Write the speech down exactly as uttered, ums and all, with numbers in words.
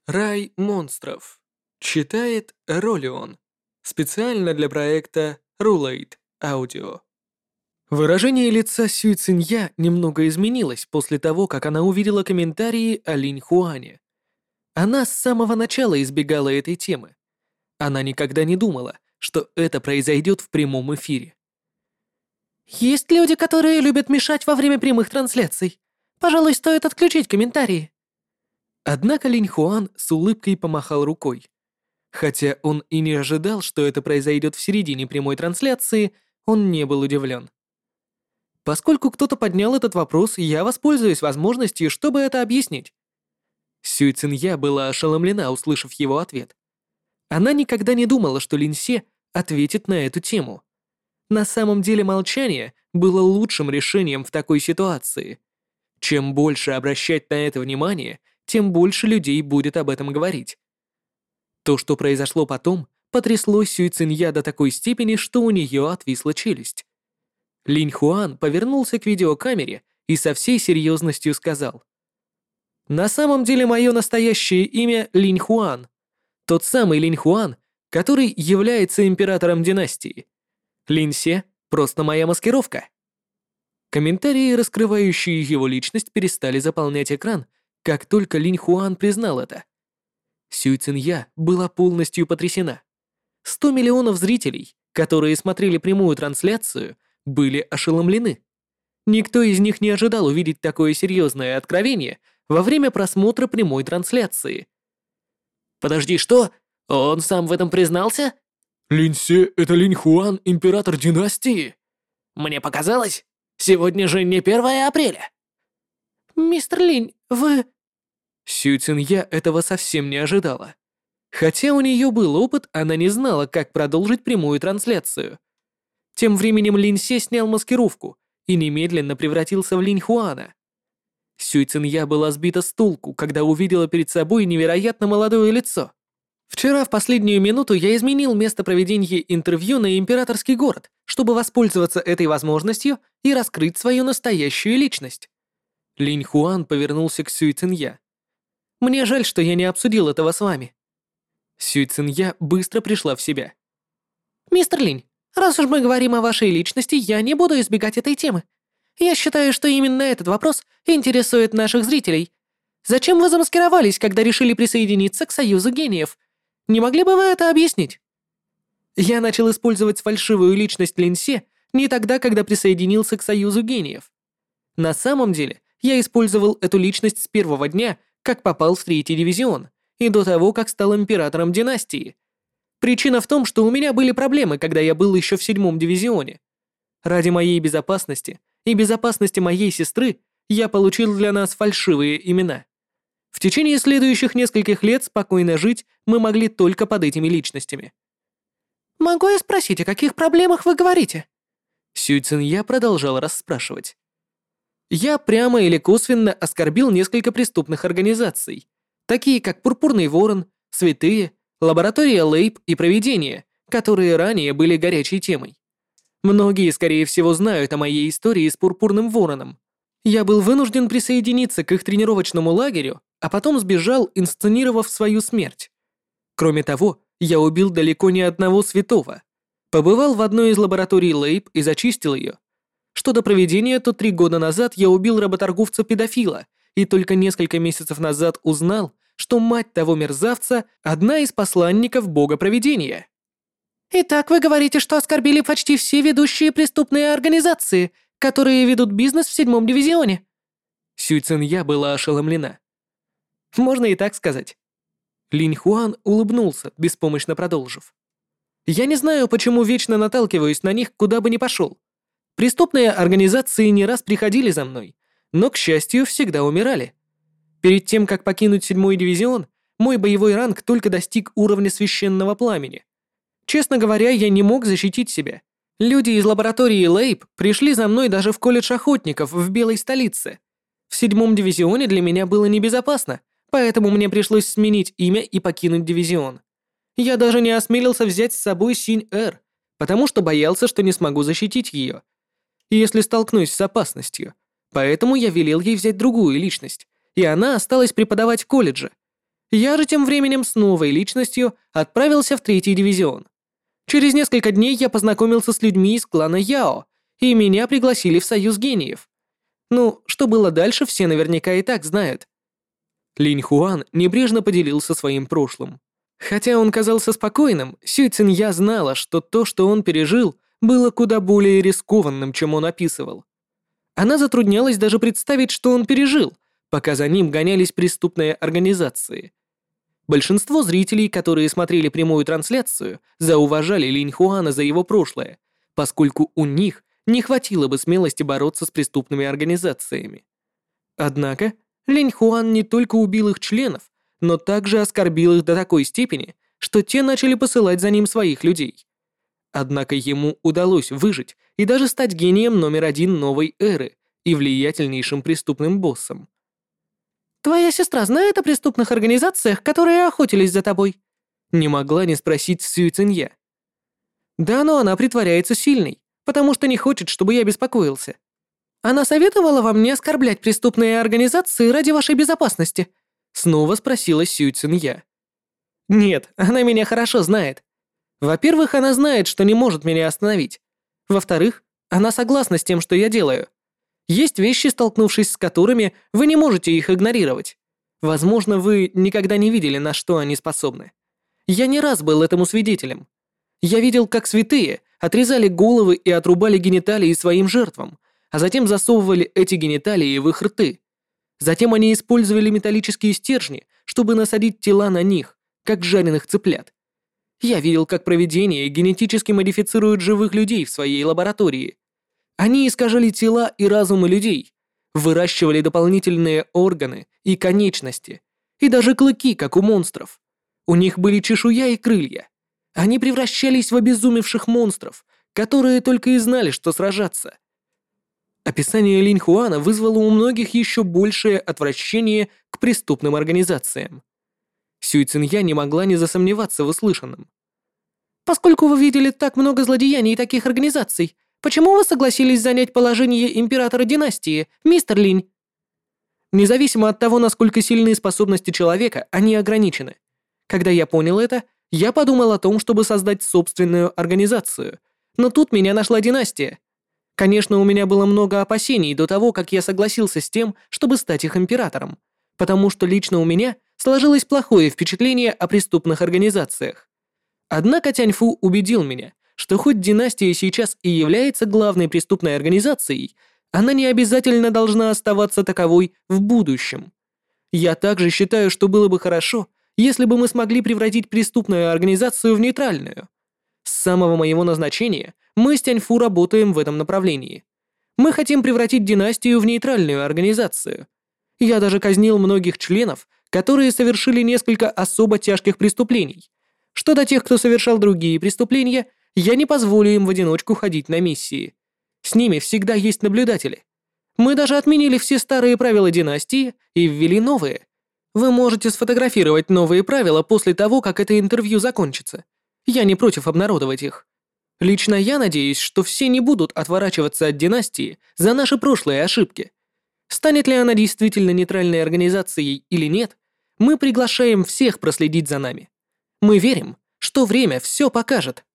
Рай монстров. Читает Ролион. Специально для проекта Rulate Audio. Выражение лица Сюй Цинья немного изменилось после того, как она увидела комментарии о Линь Хуане. Она с самого начала избегала этой темы. Она никогда не думала, что это произойдет в прямом эфире. «Есть люди, которые любят мешать во время прямых трансляций. Пожалуй, стоит отключить комментарии». Однако Линь Хуан с улыбкой помахал рукой. Хотя он и не ожидал, что это произойдет в середине прямой трансляции, он не был удивлен. Поскольку кто-то поднял этот вопрос, я воспользуюсь возможностью, чтобы это объяснить. Сюй Цинья была ошеломлена, услышав его ответ. Она никогда не думала, что Лин Се ответит на эту тему. На самом деле молчание было лучшим решением в такой ситуации. Чем больше обращать на это внимание, тем больше людей будет об этом говорить. То, что произошло потом, потрясло Сюй Цинья до такой степени, что у нее отвисла челюсть. Линь Хуан повернулся к видеокамере и со всей серьезностью сказал: «На самом деле мое настоящее имя Линь Хуан, тот самый Линь Хуан, который является императором династии. Лин Се — просто моя маскировка». Комментарии, раскрывающие его личность, перестали заполнять экран, как только Линь Хуан признал это. Сюй Цинья была полностью потрясена. Сто миллионов зрителей, которые смотрели прямую трансляцию, были ошеломлены. Никто из них не ожидал увидеть такое серьезное откровение во время просмотра прямой трансляции. «Подожди, что? Он сам в этом признался?» Линь Се — это Линь Хуан, император династии? «Мне показалось, сегодня же не первое апреля». «Мистер Линь, вы...» Сюй Цинья этого совсем не ожидала. Хотя у нее был опыт, она не знала, как продолжить прямую трансляцию. Тем временем Лин Се снял маскировку и немедленно превратился в Линь Хуана. Сюй Цинья была сбита с толку, когда увидела перед собой невероятно молодое лицо. Вчера в последнюю минуту я изменил место проведения интервью на императорский город, чтобы воспользоваться этой возможностью и раскрыть свою настоящую личность. Линь Хуан повернулся к Сюй Цинья. «Мне жаль, что я не обсудил этого с вами». Сюй Цинья быстро пришла в себя. «Мистер Линь, раз уж мы говорим о вашей личности, я не буду избегать этой темы. Я считаю, что именно этот вопрос интересует наших зрителей. Зачем вы замаскировались, когда решили присоединиться к Союзу гениев? Не могли бы вы это объяснить?» Я начал использовать фальшивую личность Лин Се не тогда, когда присоединился к Союзу гениев. На самом деле, я использовал эту личность с первого дня, как попал в третий дивизион, и до того, как стал императором династии. Причина в том, что у меня были проблемы, когда я был еще в седьмом дивизионе. Ради моей безопасности и безопасности моей сестры я получил для нас фальшивые имена. В течение следующих нескольких лет спокойно жить мы могли только под этими личностями. «Могу я спросить, о каких проблемах вы говорите?» Сюй Цинья продолжал расспрашивать. Я прямо или косвенно оскорбил несколько преступных организаций, такие как Пурпурный Ворон, Святые, Лаборатория Лейб и Провидение, которые ранее были горячей темой. Многие, скорее всего, знают о моей истории с Пурпурным Вороном. Я был вынужден присоединиться к их тренировочному лагерю, а потом сбежал, инсценировав свою смерть. Кроме того, я убил далеко не одного святого. Побывал в одной из лабораторий Лейб и зачистил ее. Что до Провидения, то три года назад я убил работорговца-педофила и только несколько месяцев назад узнал, что мать того мерзавца – одна из посланников бога Провидения. «Итак, вы говорите, что оскорбили почти все ведущие преступные организации, которые ведут бизнес в седьмом дивизионе?» Сюй Цинья была ошеломлена. Можно и так сказать. Линь Хуан улыбнулся, беспомощно продолжив. «Я не знаю, почему вечно наталкиваюсь на них, куда бы ни пошел. Преступные организации не раз приходили за мной, но, к счастью, всегда умирали. Перед тем, как покинуть седьмой дивизион, мой боевой ранг только достиг уровня священного пламени. Честно говоря, я не мог защитить себя. Люди из лаборатории Лейб пришли за мной даже в колледж охотников в Белой столице. В седьмом дивизионе для меня было небезопасно, поэтому мне пришлось сменить имя и покинуть дивизион. Я даже не осмелился взять с собой Синь-Эр, потому что боялся, что не смогу защитить ее, если столкнусь с опасностью. Поэтому я велел ей взять другую личность, и она осталась преподавать в колледже. Я же тем временем с новой личностью отправился в третий дивизион. Через несколько дней я познакомился с людьми из клана Яо, и меня пригласили в Союз Гениев. Ну, что было дальше, все наверняка и так знают. Линь Хуан небрежно поделился своим прошлым. Хотя он казался спокойным, Сюй Цинья знала, что то, что он пережил, было куда более рискованным, чем он описывал. Она затруднялась даже представить, что он пережил, пока за ним гонялись преступные организации. Большинство зрителей, которые смотрели прямую трансляцию, зауважали Линь Хуана за его прошлое, поскольку у них не хватило бы смелости бороться с преступными организациями. Однако Линь Хуан не только убил их членов, но также оскорбил их до такой степени, что те начали посылать за ним своих людей. Однако ему удалось выжить и даже стать гением номер один новой эры и влиятельнейшим преступным боссом. «Твоя сестра знает о преступных организациях, которые охотились за тобой?» Не могла не спросить Сюй Цинья. «Да, но она притворяется сильной, потому что не хочет, чтобы я беспокоился. Она советовала вам не оскорблять преступные организации ради вашей безопасности?» Снова спросила Сюй Цинья. «Нет, она меня хорошо знает. Во-первых, она знает, что не может меня остановить. Во-вторых, она согласна с тем, что я делаю. Есть вещи, столкнувшись с которыми, вы не можете их игнорировать. Возможно, вы никогда не видели, на что они способны. Я не раз был этому свидетелем. Я видел, как святые отрезали головы и отрубали гениталии своим жертвам, а затем засовывали эти гениталии в их рты. Затем они использовали металлические стержни, чтобы насадить тела на них, как жареных цыплят. Я видел, как провидение генетически модифицируют живых людей в своей лаборатории. Они искажали тела и разумы людей, выращивали дополнительные органы и конечности, и даже клыки, как у монстров. У них были чешуя и крылья. Они превращались в обезумевших монстров, которые только и знали, что сражаться. Описание Линь Хуана вызвало у многих еще большее отвращение к преступным организациям. Сюй Цинья не могла не засомневаться в услышанном. «Поскольку вы видели так много злодеяний таких организаций, почему вы согласились занять положение императора династии, мистер Линь?» Независимо от того, насколько сильны способности человека, они ограничены. Когда я понял это, я подумал о том, чтобы создать собственную организацию. Но тут меня нашла династия. Конечно, у меня было много опасений до того, как я согласился с тем, чтобы стать их императором, потому что лично у меня сложилось плохое впечатление о преступных организациях. Однако Тяньфу убедил меня, что хоть династия сейчас и является главной преступной организацией, она не обязательно должна оставаться таковой в будущем. Я также считаю, что было бы хорошо, если бы мы смогли превратить преступную организацию в нейтральную. С самого моего назначения мы с Тяньфу работаем в этом направлении. Мы хотим превратить династию в нейтральную организацию. Я даже казнил многих членов, которые совершили несколько особо тяжких преступлений. Что до тех, кто совершал другие преступления, я не позволю им в одиночку ходить на миссии. С ними всегда есть наблюдатели. Мы даже отменили все старые правила династии и ввели новые. Вы можете сфотографировать новые правила после того, как это интервью закончится. Я не против обнародовать их. Лично я надеюсь, что все не будут отворачиваться от династии за наши прошлые ошибки. Станет ли она действительно нейтральной организацией или нет, мы приглашаем всех проследить за нами. Мы верим, что время все покажет.